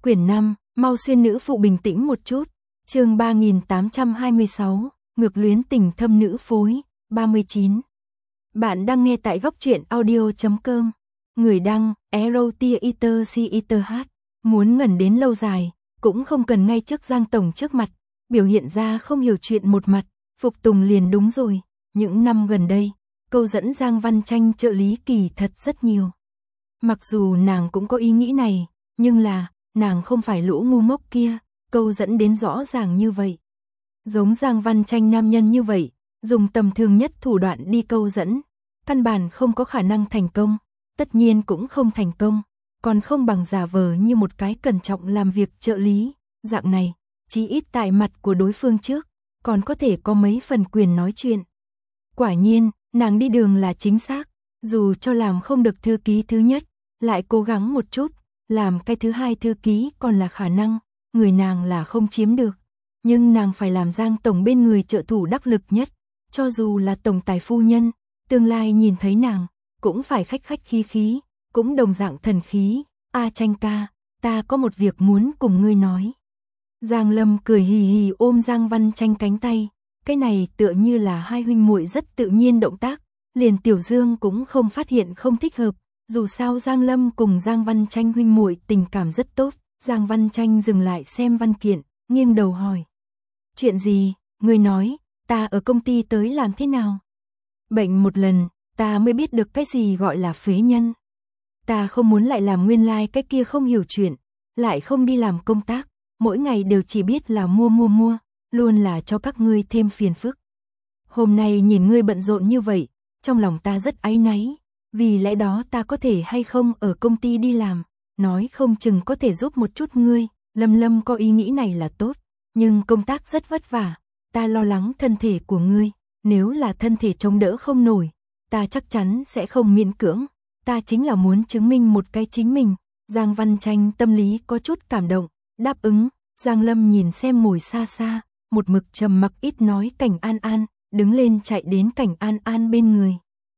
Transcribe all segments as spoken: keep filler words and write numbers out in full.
Quyển năm, mau xuyên nữ phụ bình tĩnh một chút. Chương ba nghìn tám trăm hai mươi sáu, ngược luyến tình thâm nữ phối, ba mươi chín. Bạn đang nghe tại góc truyện audio chấm com. Người đăng, Erotia Iter Si Iter H. Muốn ngẩn đến lâu dài, cũng không cần ngay trước Giang Tổng trước mặt, biểu hiện ra không hiểu chuyện một mặt, phục tùng liền đúng rồi. Những năm gần đây, câu dẫn Giang Văn Tranh trợ lý kỳ thật rất nhiều. Mặc dù nàng cũng có ý nghĩ này, nhưng là, nàng không phải lũ ngu ngốc kia, câu dẫn đến rõ ràng như vậy. Giống Giang Văn Tranh nam nhân như vậy, dùng tầm thường nhất thủ đoạn đi câu dẫn, căn bản không có khả năng thành công, tất nhiên cũng không thành công, còn không bằng giả vờ như một cái cẩn trọng làm việc trợ lý, dạng này, chí ít tại mặt của đối phương trước, còn có thể có mấy phần quyền nói chuyện. Quả nhiên, nàng đi đường là chính xác, dù cho làm không được thư ký thứ nhất, lại cố gắng một chút, làm cái thứ hai thư ký còn là khả năng, người nàng là không chiếm được. Nhưng nàng phải làm Giang Tổng bên người trợ thủ đắc lực nhất, cho dù là tổng tài phu nhân, tương lai nhìn thấy nàng, cũng phải khách khách khí khí, cũng đồng dạng thần khí. A Tranh ca, ta có một việc muốn cùng ngươi nói. Giang Lâm cười hì hì ôm Giang Văn Tranh cánh tay, cái này tựa như là hai huynh muội rất tự nhiên động tác, liền Tiểu Dương cũng không phát hiện không thích hợp, dù sao Giang Lâm cùng Giang Văn Tranh huynh muội tình cảm rất tốt. Giang Văn Tranh dừng lại xem văn kiện, nghiêng đầu hỏi. Chuyện gì, ngươi nói, ta ở công ty tới làm thế nào? Bệnh một lần, ta mới biết được cái gì gọi là phế nhân. Ta không muốn lại làm nguyên lai like cái kia không hiểu chuyện, lại không đi làm công tác, mỗi ngày đều chỉ biết là mua mua mua, luôn là cho các ngươi thêm phiền phức. Hôm nay nhìn ngươi bận rộn như vậy, trong lòng ta rất áy náy, vì lẽ đó ta có thể hay không ở công ty đi làm, nói không chừng có thể giúp một chút ngươi. Lâm Lâm có ý nghĩ này là tốt, nhưng công tác rất vất vả, ta lo lắng thân thể của ngươi, nếu là thân thể chống đỡ không nổi, ta chắc chắn sẽ không miễn cưỡng, ta chính là muốn chứng minh một cái chính mình. Giang Văn Tranh tâm lý có chút cảm động, đáp ứng. Giang Lâm nhìn xem ngồi xa xa, một mực trầm mặc ít nói Cảnh An An, đứng lên chạy đến Cảnh An An bên người.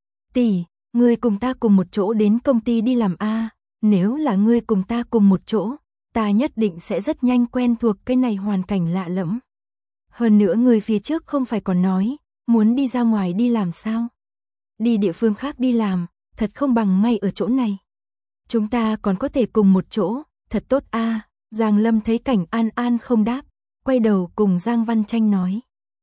Tỷ, ngươi cùng ta cùng một chỗ đến công ty đi làm a, nếu là ngươi cùng ta cùng một chỗ, ta nhất định sẽ rất nhanh quen thuộc cái này hoàn cảnh lạ lẫm. Hơn nữa người phía trước không phải còn nói, muốn đi ra ngoài đi làm sao? Đi địa phương khác đi làm, thật không bằng ngay ở chỗ này. Chúng ta còn có thể cùng một chỗ, thật tốt a. Giang Lâm thấy Cảnh An An không đáp, quay đầu cùng Giang Văn Tranh nói.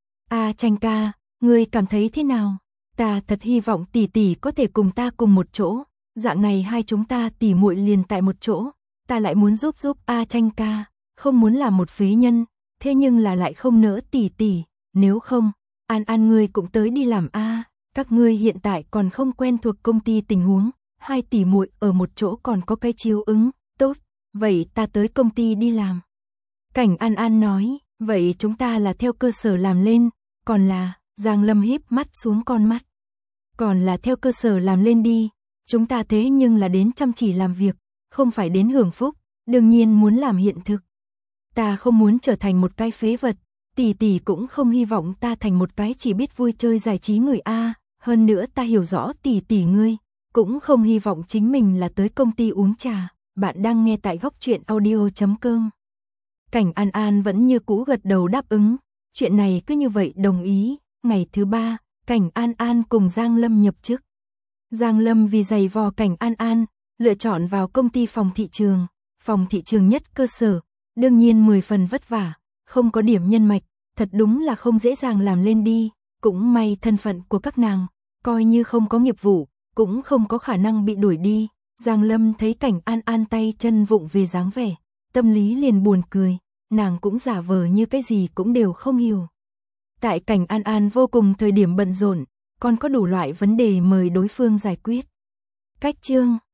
A Tranh ca, ngươi cảm thấy thế nào? Ta thật hy vọng tỷ tỷ có thể cùng ta cùng một chỗ, dạng này hai chúng ta tỷ muội liền tại một chỗ, ta lại muốn giúp giúp A Tranh ca, không muốn làm một phế nhân, thế nhưng là lại không nỡ tỷ tỷ, nếu không, An An ngươi cũng tới đi làm a, các ngươi hiện tại còn không quen thuộc công ty tình huống, hai tỷ muội ở một chỗ còn có cái chiếu ứng, tốt, vậy ta tới công ty đi làm. Cảnh An An nói, vậy chúng ta là theo cơ sở làm lên, còn là, Giang Lâm híp mắt xuống con mắt. Còn là theo cơ sở làm lên đi, chúng ta thế nhưng là đến chăm chỉ làm việc, không phải đến hưởng phúc, đương nhiên muốn làm hiện thực. Ta không muốn trở thành một cái phế vật, tỷ tỷ cũng không hy vọng ta thành một cái chỉ biết vui chơi giải trí người A, hơn nữa ta hiểu rõ tỷ tỷ ngươi, cũng không hy vọng chính mình là tới công ty uống trà. Bạn đang nghe tại góc truyện audio chấm com. Cảnh An An vẫn như cũ gật đầu đáp ứng, chuyện này cứ như vậy đồng ý. Ngày thứ ba, Cảnh An An cùng Giang Lâm nhập chức. Giang Lâm vì giày vò Cảnh An An, lựa chọn vào công ty phòng thị trường, phòng thị trường nhất cơ sở, đương nhiên mười phần vất vả, không có điểm nhân mạch, thật đúng là không dễ dàng làm lên đi, cũng may thân phận của các nàng, coi như không có nghiệp vụ, cũng không có khả năng bị đuổi đi. Giang Lâm thấy Cảnh An An tay chân vụng về dáng vẻ, tâm lý liền buồn cười, nàng cũng giả vờ như cái gì cũng đều không hiểu. Tại Cảnh An An vô cùng thời điểm bận rộn, còn có đủ loại vấn đề mời đối phương giải quyết. Cách chương